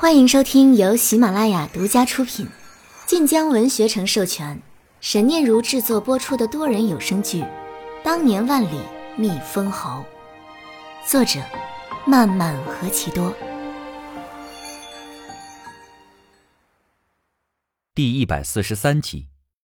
欢迎收听由喜马拉雅独家出品，晋江文学城授权，沈念如制作播出的多人有声剧《当年万里觅封侯》，作者漫漫何其多。 第143集。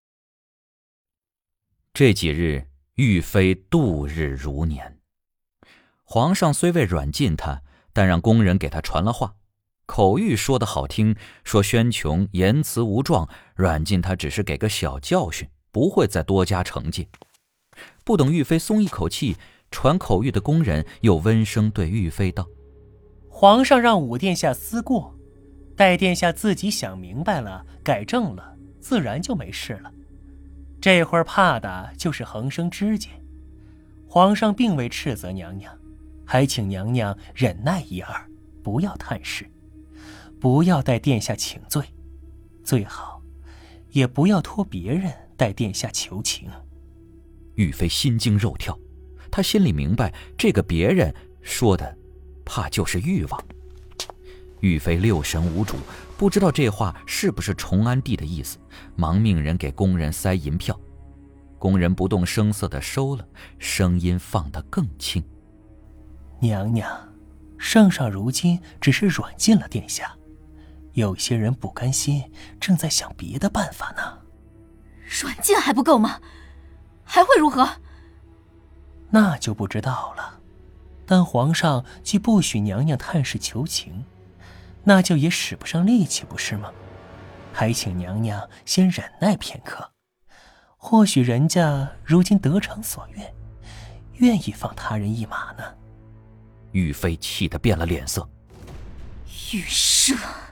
这几日，玉妃度日如年。皇上虽未软禁他，但让宫人给他传了话，口谕说得好听，说宣琼言辞无状，软禁他只是给个小教训，不会再多加惩戒。不等玉妃松一口气，传口谕的宫人又温声对玉妃道： 皇上让武殿下思过，待殿下自己想明白了，改正了，自然就没事了。这会儿怕的就是横生枝节。皇上并未斥责娘娘，还请娘娘忍耐一二，不要探视，不要代殿下请罪，最好也不要托别人代殿下求情。 玉妃心惊肉跳，她心里明白，这个别人说的怕就是誉王。玉妃六神无主，不知道这话是不是崇安帝的意思，忙命人给宫人塞银票。宫人不动声色地收了，声音放得更轻： 娘娘，圣上如今只是软禁了殿下，有些人不甘心，正在想别的办法呢。 软禁还不够吗？还会如何？ 那就不知道了。但皇上既不许娘娘探视求情，那就也使不上力气，不是吗？还请娘娘先忍耐片刻，或许人家如今得偿所愿，愿意放他人一马呢。 玉妃气得变了脸色。 玉赦！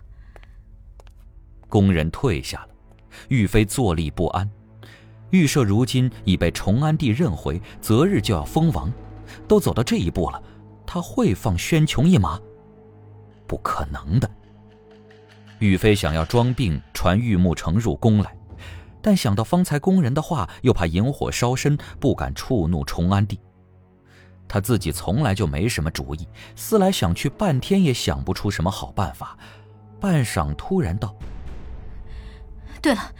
宫人退下了，玉妃坐立不安。玉赦如今已被崇安帝认回，择日就要封王，都走到这一步了，他会放宣琼一马？不可能的。玉妃想要装病传玉木城入宫来，但想到方才宫人的话，又怕引火烧身，不敢触怒崇安帝。他自己从来就没什么主意，思来想去半天也想不出什么好办法。半晌突然道： 对了，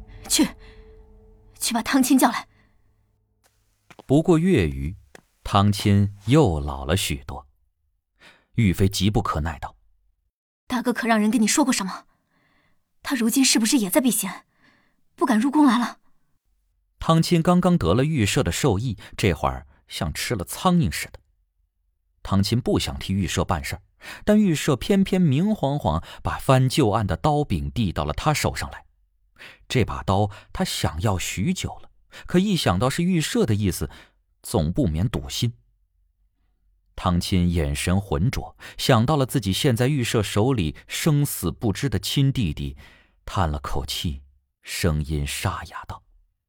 去把汤亲叫来。 不过月余，汤亲又老了许多。玉妃急不可耐道： 大哥可让人跟你说过什么？他如今是不是也在避嫌，不敢入宫来了？ 汤亲刚刚得了玉赦的授意，这会儿像吃了苍蝇似的。汤亲不想替玉赦办事，但玉赦偏偏明晃晃把翻旧案的刀柄递到了他手上来。这把刀他想要许久了，可一想到是玉赦的意思，总不免堵心。汤亲眼神浑浊，想到了自己现在玉赦手里生死不知的亲弟弟，叹了口气，声音沙哑道：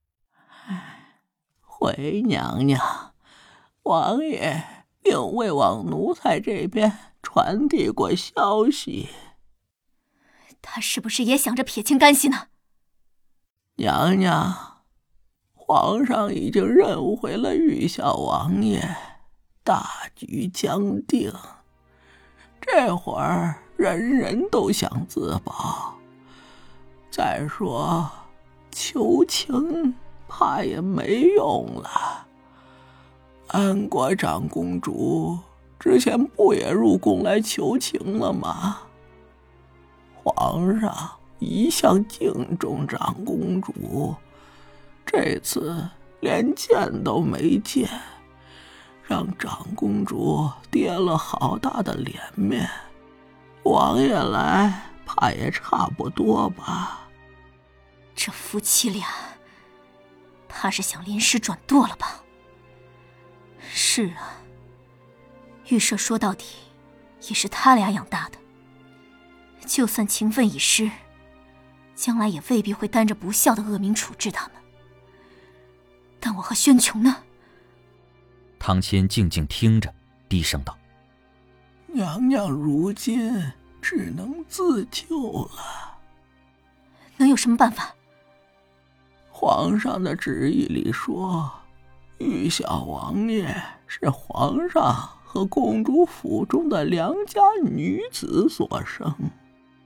回娘娘，王爷并未往奴才这边传递过消息。 他是不是也想着撇清干系呢？ 娘娘，皇上已经认回了玉小王爷，大局将定。这会儿人人都想自保，再说求情怕也没用了。安国长公主之前不也入宫来求情了吗？皇上一向敬重长公主，这次连见都没见，让长公主跌了好大的脸面。王爷来怕也差不多吧。 这夫妻俩怕是想临时转舵了吧？是啊，玉赦说到底也是他俩养大的，就算情分已失，将来也未必会担着不孝的恶名处置他们。但我和宣琼呢？ 汤亲静静听着，低声道： 娘娘如今只能自救了。 能有什么办法？ 皇上的旨意里说，玉小王爷是皇上和公主府中的良家女子所生，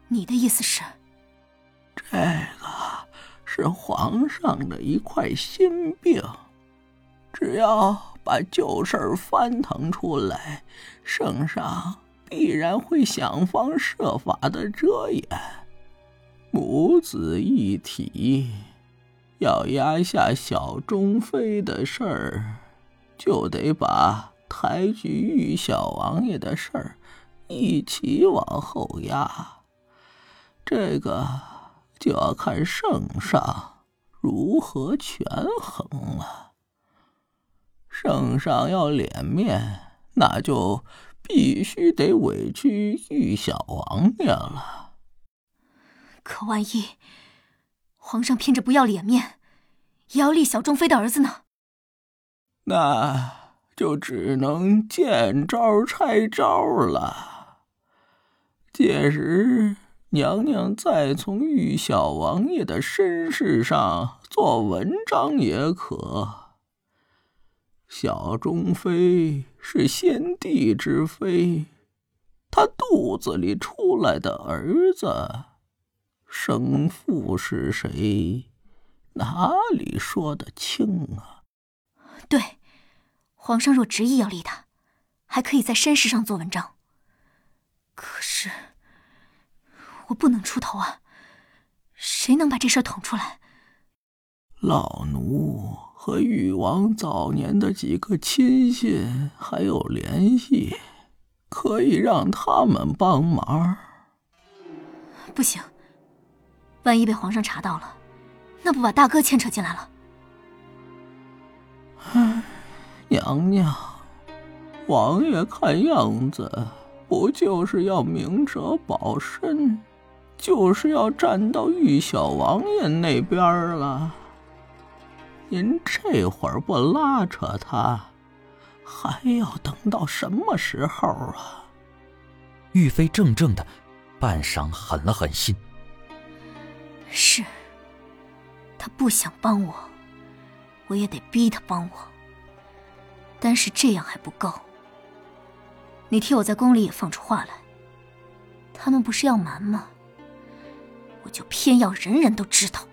你的意思是？ 这个是皇上的一块心病，只要把旧事儿翻腾出来，圣上必然会想方设法的遮掩。母子一体，要压下小中妃的事儿，就得把抬举玉小王爷的事儿一起往后压。这个就要看圣上如何权衡了。圣上要脸面，那就必须得委屈玉小王爷了。 可万一皇上偏着不要脸面，也要立小中妃的儿子呢？ 那就只能见招拆招了。届时娘娘再从玉小王爷的身世上做文章也可。小中妃是先帝之妃，她肚子里出来的儿子，生父是谁，哪里说得清啊？ 对，皇上若执意要立他，还可以在身世上做文章。可是我不能出头啊，谁能把这事儿捅出来？ 老奴和誉王早年的几个亲信还有联系，可以让他们帮忙。 不行，万一被皇上查到了，那不把大哥牵扯进来了？ 娘娘，王爷看样子不就是要明哲保身，就是要站到玉小王爷那边了。您这会儿不拉扯他，还要等到什么时候啊？ 玉妃怔怔的，半晌狠了狠心。 是，他不想帮我，我也得逼他帮我。但是这样还不够，你替我在宫里也放出话来，他们不是要瞒吗？我就偏要人人都知道。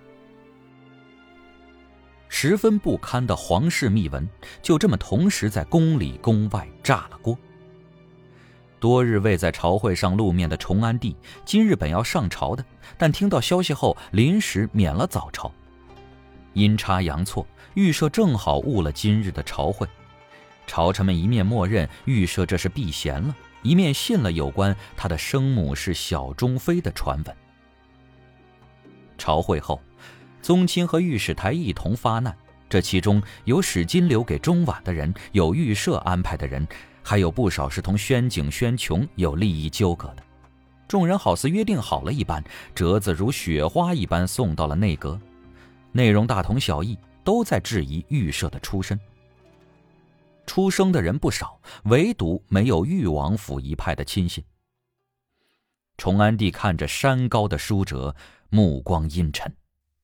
十分不堪的皇室秘闻就这么同时在宫里宫外炸了锅。多日未在朝会上露面的崇安帝今日本要上朝的，但听到消息后临时免了早朝。阴差阳错，御舍正好误了今日的朝会，朝臣们一面默认御舍这是避嫌了，一面信了有关他的生母是小中妃的传闻。朝会后，宗亲和御史台一同发难，这其中有使金留给中婉的人，有御舍安排的人，还有不少是同宣景、宣琼有利益纠葛的。众人好似约定好了一般，折子如雪花一般送到了内阁，内容大同小异，都在质疑御舍的出身。出生的人不少，唯独没有裕王府一派的亲信。崇安帝看着山高的书折，目光阴沉。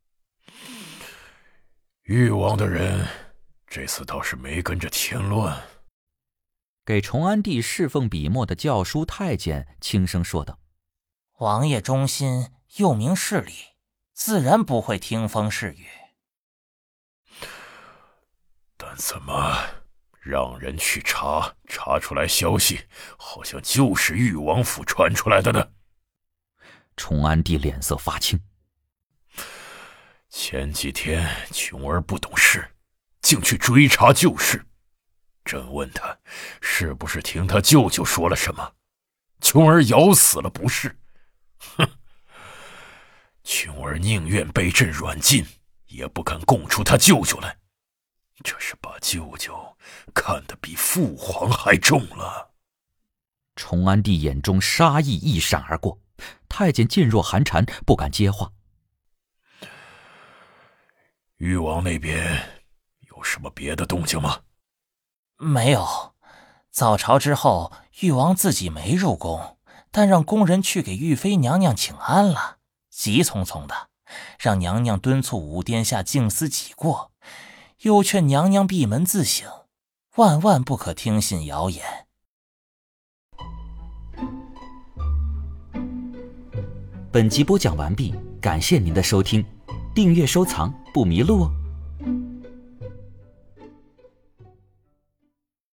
裕王的人这次倒是没跟着添乱。 给崇安帝侍奉笔墨的校书太监轻声说道： 王爷忠心，又明事理，自然不会听风是雨。 但怎么让人去查出来消息，好像就是裕王府传出来的呢？ 崇安帝脸色发青。 前几天琼儿不懂事，竟去追查旧事。朕问他是不是听他舅舅说了什么，琼儿咬死了不是。哼，琼儿宁愿被朕软禁，也不肯供出他舅舅来。这是把舅舅看得比父皇还重了。 崇安帝眼中杀意一闪而过，太监噤若寒蝉，不敢接话。 裕王那边有什么别的动静吗？ 没有，早朝之后，裕王自己没入宫，但让宫人去给裕妃娘娘请安了，急匆匆的，让娘娘敦促武殿下静思己过，又劝娘娘闭门自省，万万不可听信谣言。 本集播讲完毕，感谢您的收听，订阅收藏不迷路哦。